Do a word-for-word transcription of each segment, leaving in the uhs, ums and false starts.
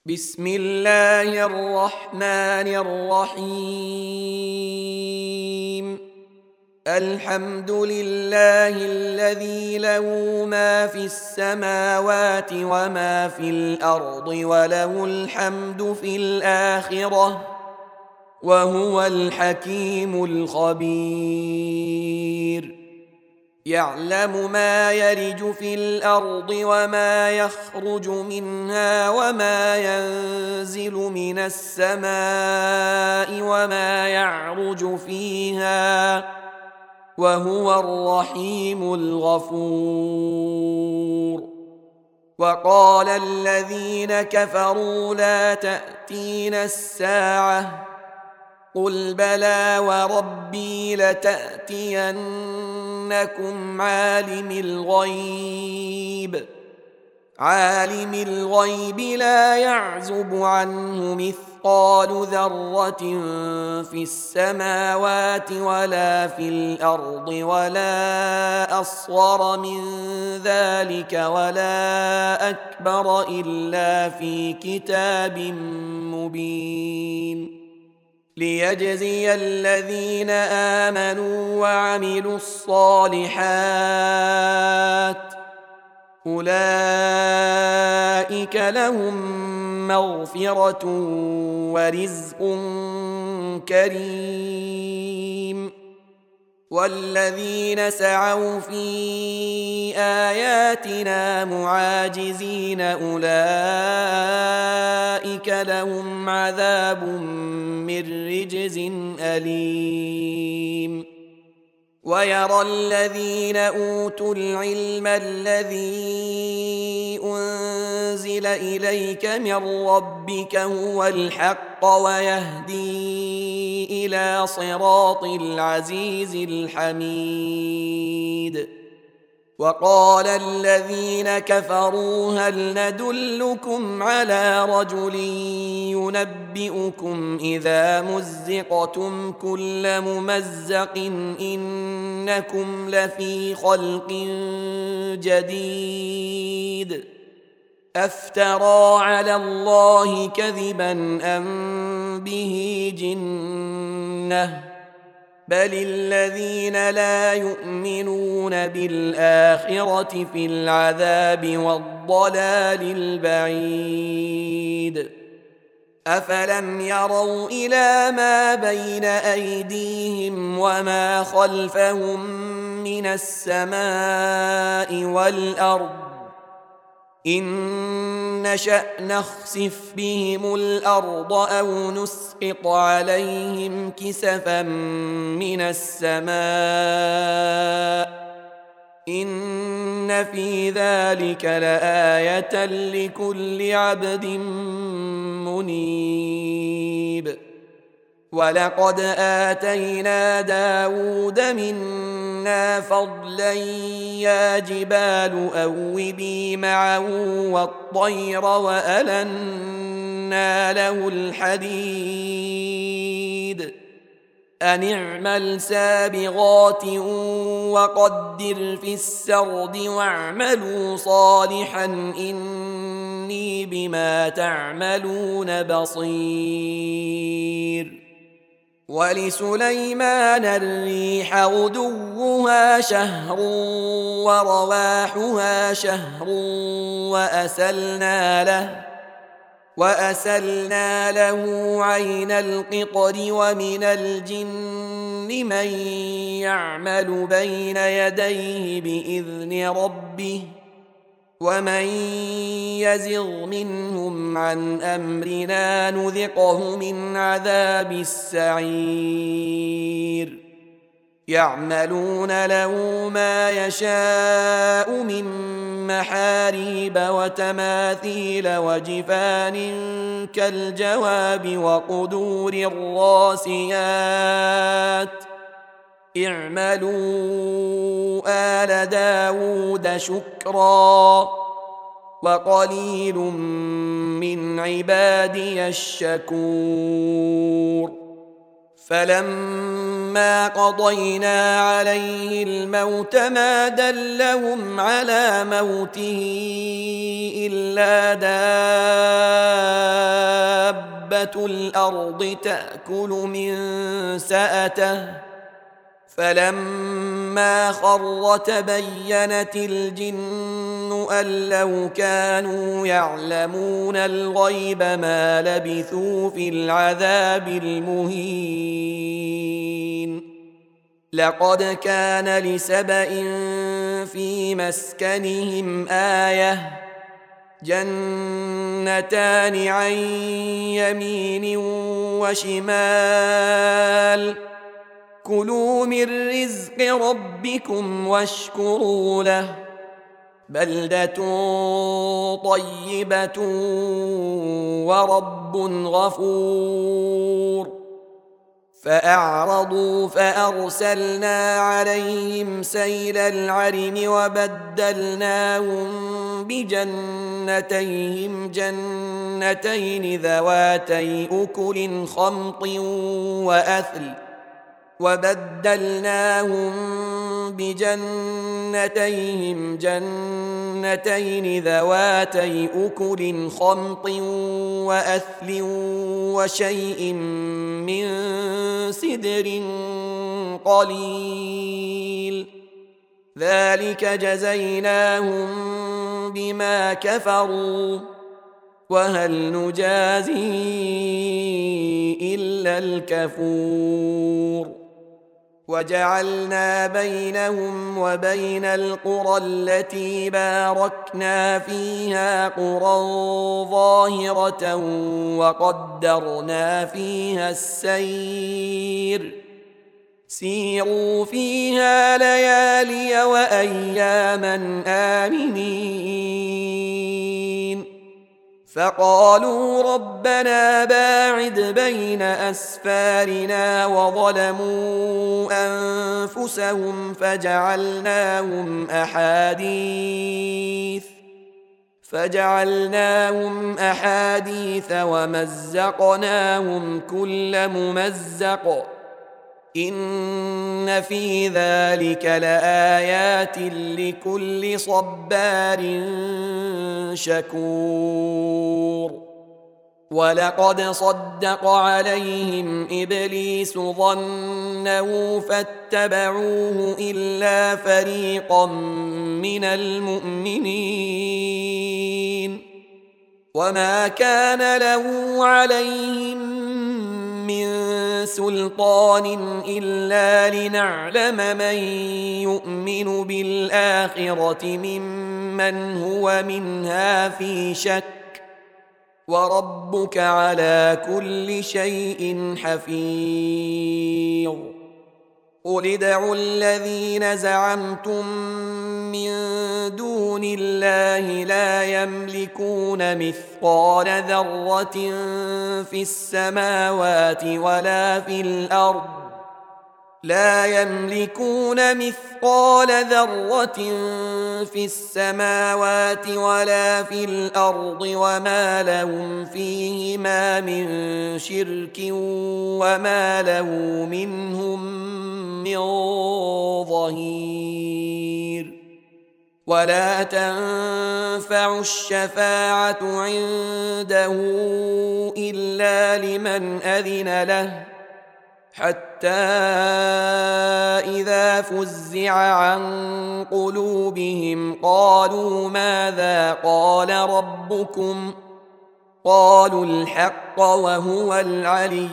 بسم الله الرحمن الرحيم. الحمد لله الذي له ما في السماوات وما في الأرض وله الحمد في الآخرة وهو الحكيم الخبير. يعلم ما يلج في الأرض وما يخرج منها وما ينزل من السماء وما يعرج فيها وهو الرحيم الغفور. وقال الذين كفروا لا تأتينا الساعة قل بلى وربي لتأتينكم عالم الغيب عالم الغيب لا يعزب عنه مثقال ذرة في السماوات ولا في الأرض ولا أصغر من ذلك ولا أكبر إلا في كتاب مبين. ليجزي الذين آمنوا وعملوا الصالحات أولئك لهم مغفرة ورزق كريم. والذين سعوا في آياتنا معاجزين أولئك لهم عذاب من رجز أليم. ويرى الذين أوتوا العلم الذي أنزل إليك من ربك هو الحق ويهدي إلى صراط العزيز الحميد. وقال الذين كفروا هل ندلكم على رجل ينبئكم إذا مزقتم كل ممزق إنكم لفي خلق جديد أفترى على الله كذبا أم به جنة بل الذين لا يؤمنون بالآخرة في العذاب والضلال البعيد. أفلم يروا إلى ما بين أيديهم وما خلفهم من السماء والأرض إن نشأ نخسف بهم الأرض أو نسقط عليهم كسفا من السماء إن في ذلك لآية لكل عبد منيب. ولقد آتينا داود منا فضلا يا جبال أوبي معه والطير وألنا له الحديد أن اعمل سابغات وقدر في السرد واعملوا صالحا إني بما تعملون بصير. ولسليمان الريح غدوها شهر ورواحها شهر وأسلنا له وأسلنا له عين القطر ومن الجن من يعمل بين يديه بإذن ربه ومن يزغ منهم عن أمرنا نذقه من عذاب السعير. يعملون له ما يشاء من محاريب وتماثيل وجفان كالجواب وقدور الراسيات اعملوا آل داود شكرا وقليل من عبادي الشكور. فلما قضينا عليه الموت ما دلهم على موته إلا دابة دابة الأرض تأكل من سأته فلما خر تبينت الجن أن لو كانوا يعلمون الغيب ما لبثوا في العذاب المهين لقد كان لسبإ في مسكنهم آية جنتان عن يمين وشمال كلوا من رزق ربكم واشكروا له بلدة طيبة ورب غفور فأعرضوا فأرسلنا عليهم سيل العرم وبدلناهم بجنتيهم جنتين ذواتي أكل خمط وأثل وبدلناهم بجنتيهم جنتين ذواتي أكل خمط وأثل وشيء من سدر قليل ذلك جزيناهم بما كفروا وهل نجازي إلا الكفور وجعلنا بينهم وبين القرى التي باركنا فيها قرى ظاهرة وقدرنا فيها السير سيروا فيها ليالي وأياما آمنين فقالوا ربنا باعد بين أسفارنا وظلموا أنفسهم فجعلناهم أحاديث فجعلناهم أحاديث ومزقناهم كل ممزق إن في ذلك لآيات لكل صبار شكور ولقد صدق عليهم إبليس ظنه فاتبعوه إلا فريقا من المؤمنين وما كان له عليهم من سلطان إلا لنعلم من يؤمن بالآخرة ممن هو منها في شك وربك على كل شيء حفيظ قل ادعوا الذين زعمتم من دون الله لا يملكون مثقال ذرة في السماوات ولا في الأرض لا يملكون مثقال ذرة في السماوات ولا في الأرض وما لهم فيهما من شرك وما له منهم من ظهير ولا تنفع الشفاعة عنده إلا لمن أذن له حتى إذا فزع عن قلوبهم قالوا ماذا قال ربكم قالوا الحق وهو العلي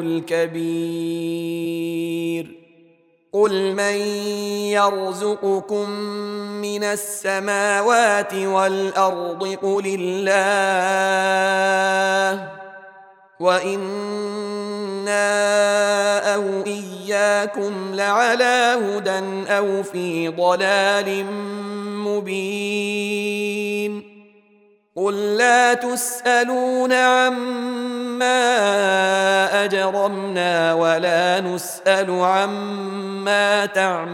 الكبير قل من يرزقكم من السماوات والأرض قل الله وإنا أو إياكم لعلى هدى أو في ضلال مبين قل لا تسألون عما أجرمنا ولا نسأل عما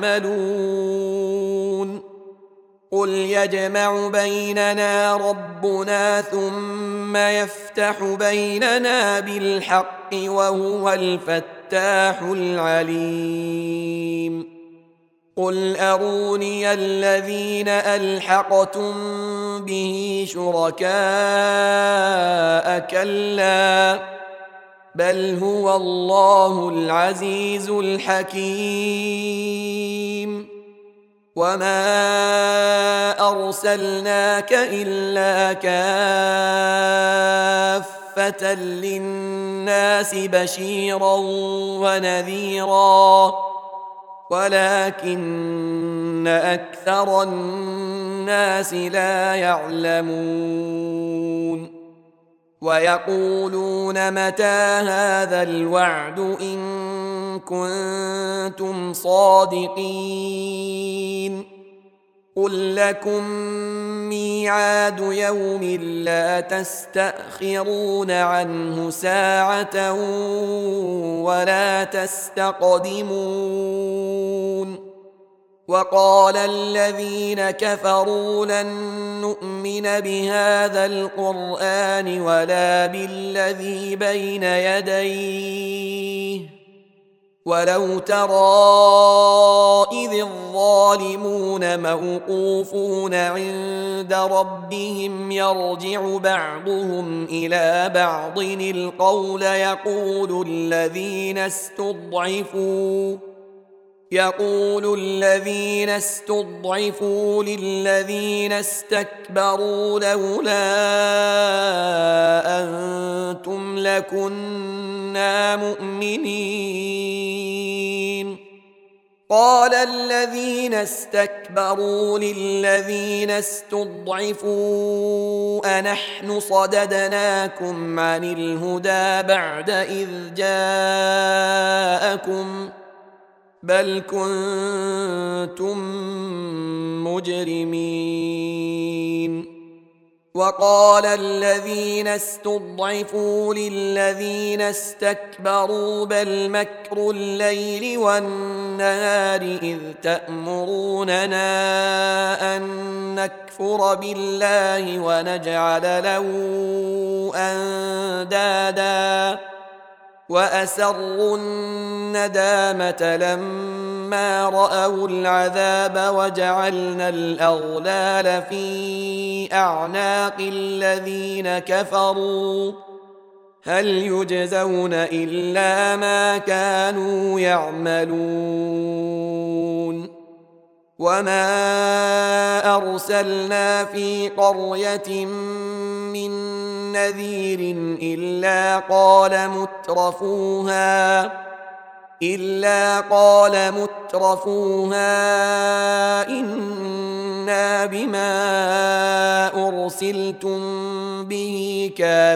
تعملون قل يجمع بيننا ربنا ثم يفتح بيننا بالحق وهو الفتاح العليم قل أروني الذين ألحقتم به شركاء كلا بل هو الله العزيز الحكيم. وما أرسلناك إلا كافة للناس بشيرا ونذيرا ولكن أكثر الناس لا يعلمون. ويقولون متى هذا الوعد إن كنتم صادقين قل لكم ميعاد يوم لا تستأخرون عنه ساعة ولا تستقدمون. وقال الذين كفروا لن نؤمن بهذا القرآن ولا بالذي بين يديه ولو ترى إذ الظالمون موقوفون عند ربهم يرجع بعضهم إلى بعض القول يقول الذين استضعفوا يقول الذين استضعفوا للذين استكبروا لولا أنتم لكنا مؤمنين. قال الذين استكبروا للذين استضعفوا أنحن صددناكم عن الهدى بعد إذ جاءكم بل كنتم مجرمين. وقال الذين استضعفوا للذين استكبروا بل مكر الليل والنهار إذ تأمروننا أن نكفر بالله ونجعل له أندادا وأسروا الندامة لما رأوا العذاب وجعلنا الأغلال في أعناق الذين كفروا هل يجزون إلا ما كانوا يعملون. وما أرسلنا في قرية من نذير إلا قال مترفوها إلا قال مترفوها إنا بما أرسلتم به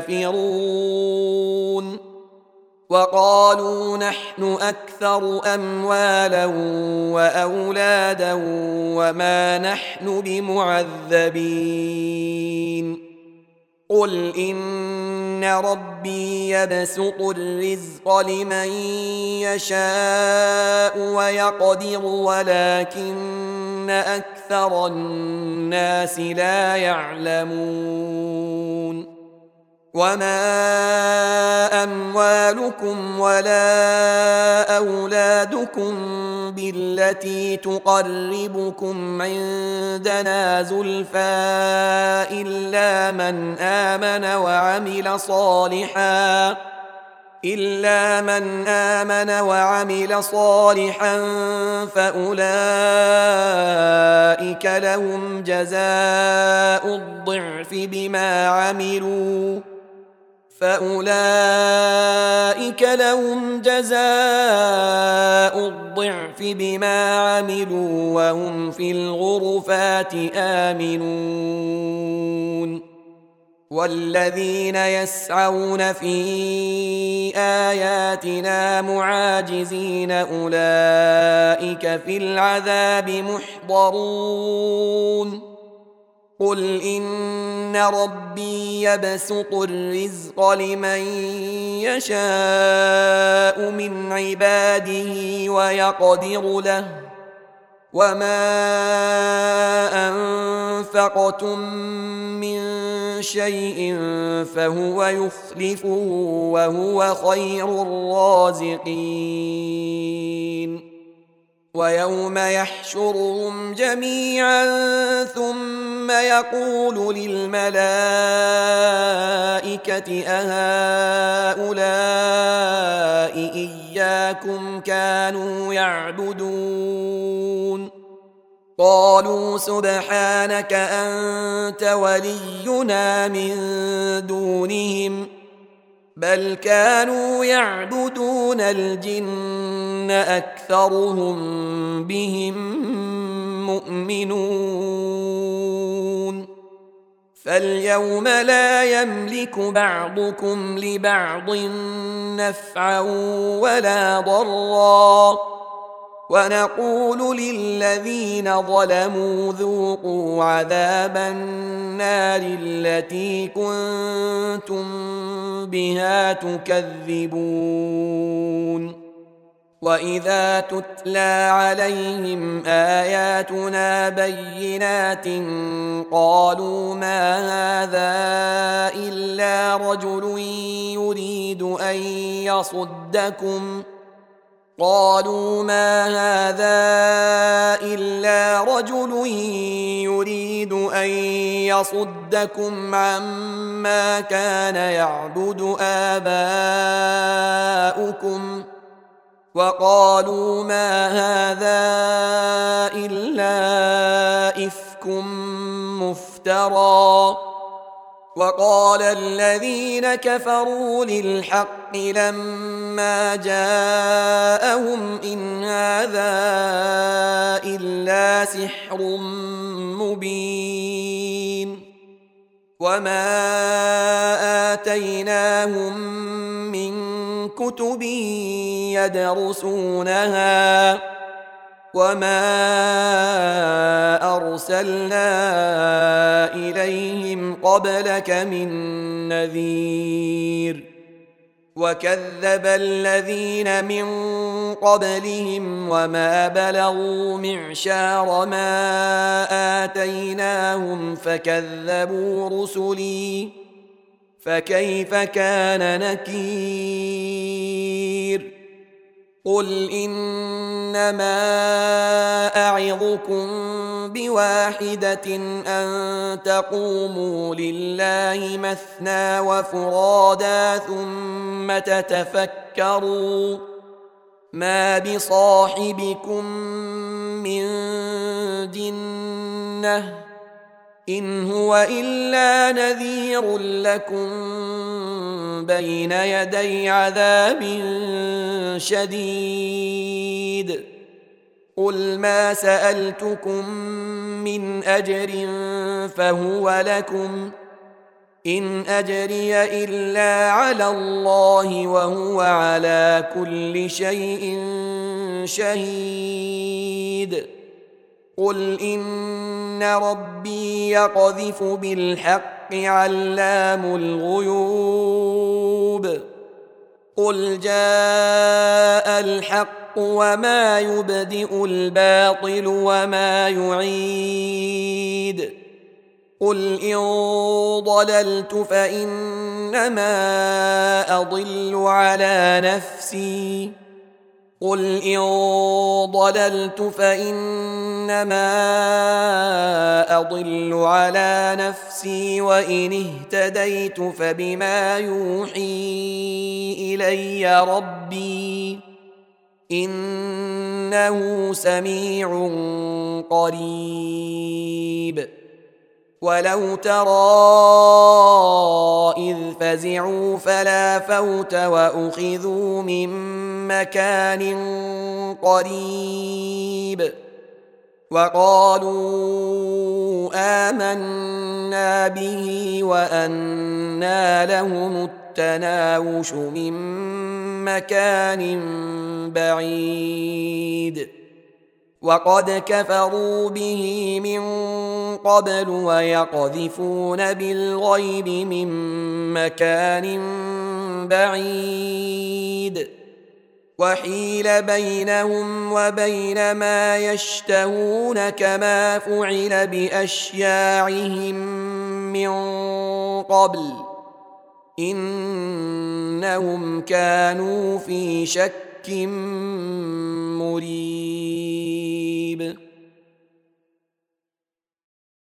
كافرون. وقالوا نحن أكثر أموالا وأولادا وما نحن بمعذبين. قل إن ربي يبسط الرزق لمن يشاء ويقدر ولكن أكثر الناس لا يعلمون. وما أموالكم ولا أولادكم بالتي تقربكم عندنا زلفى إلا من آمن وعمل صالحا إلا من آمن وعمل صالحا فأولئك لهم جزاء الضعف بما عملوا فأولئك لهم جزاء الضعف بما عملوا وهم في الغرفات آمنون. والذين يسعون في آياتنا معاجزين أولئك في العذاب محضرون. قل إن ربي يبسط الرزق لمن يشاء من عباده ويقدر له وما أنفقتم من شيء فهو يخلفه وهو خير الرازقين. ويوم يحشرهم جميعا ثم يقول للملائكة أهؤلاء إياكم كانوا يعبدون قالوا سبحانك أنت ولينا من دونهم بل كانوا يعبدون الجن أكثرهم بهم مؤمنون فاليوم لا يملك بعضكم لبعض نفعا ولا ضرا ونقول للذين ظلموا ذوقوا عذاب النار التي كنتم بها تكذبون وإذا تتلى عليهم آياتنا بينات قالوا ما هذا إلا رجل يريد أن يصدكم قالوا ما هذا إلا رجل يريد أن يصدكم عما كان يعبد آباؤكم وقالوا ما هذا إلا إفك مفترى وقال الذين كفروا للحق لما جاءهم إن هذا إلا سحر مبين وما آتيناهم من كتب يدرسونها وما أرسلنا إليهم قبلك من نذير وكذب الذين من قبلهم وما بلغوا معشار ما آتيناهم فكذبوا رسلي فكيف كان نكير قل إنما أعظكم بواحدة أن تقوموا لله مثنى وفرادا ثم تتفكروا ما بصاحبكم من جنة إن هو إلا نذير لكم بين يدي عذاب شديد قل ما سألتكم من أجر فهو لكم إن أجري إلا على الله وهو على كل شيء شهيد قل إن ربي يقذف بالحق علام الغيوب قل جاء الحق وما يبدئ الباطل وما يعيد قل إن ضللت فإنما أضل على نفسي قل إن ضللت فإنما أضل على نفسي وإن اهتديت فبما يوحي إلي ربي إنه سميع قريب ولو ترى إذ فزعوا فلا فوت وأخذوا من مكان قريب وقالوا آمنا به وأنى لهم التناوش من مكان بعيد وقد كفروا به من قبل ويقذفون بالغيب من مكان بعيد وحيل بينهم وبين ما يشتهون كما فعل بأشياعهم من قبل إنهم كانوا في شك مريب